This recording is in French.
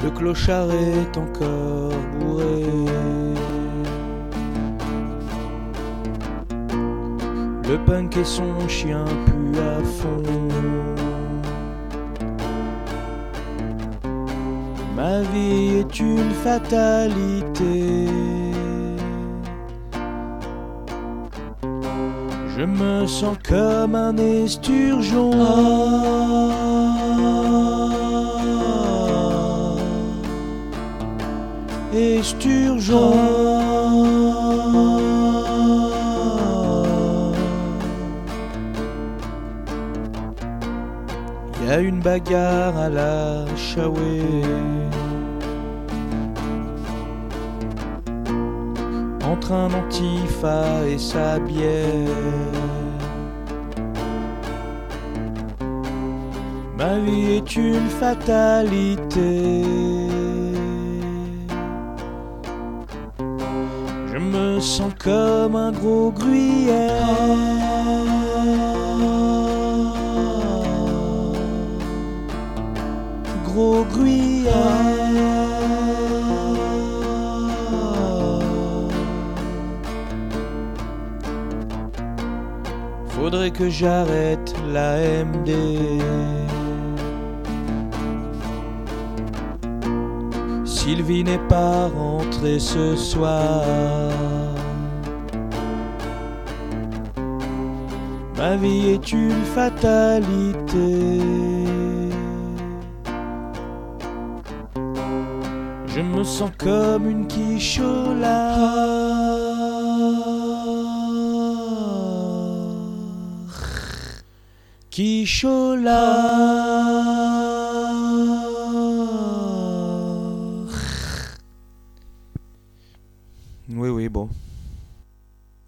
Le clochard est encore bourré. Le punk et son chien puent à fond. Ma vie est une fatalité. Je me sens comme un esturgeon. Esturgeon. Il y a une bagarre à la Shawé entre un antifa et sa bière. Ma vie est une fatalité. Je me sens comme un gros gruyère. Gros gruyère. Faudrait que j'arrête la MD. Sylvie n'est pas rentrée ce soir. Ma vie est une fatalité. Je me sens comme une quichola. Quichola. Oui, bon.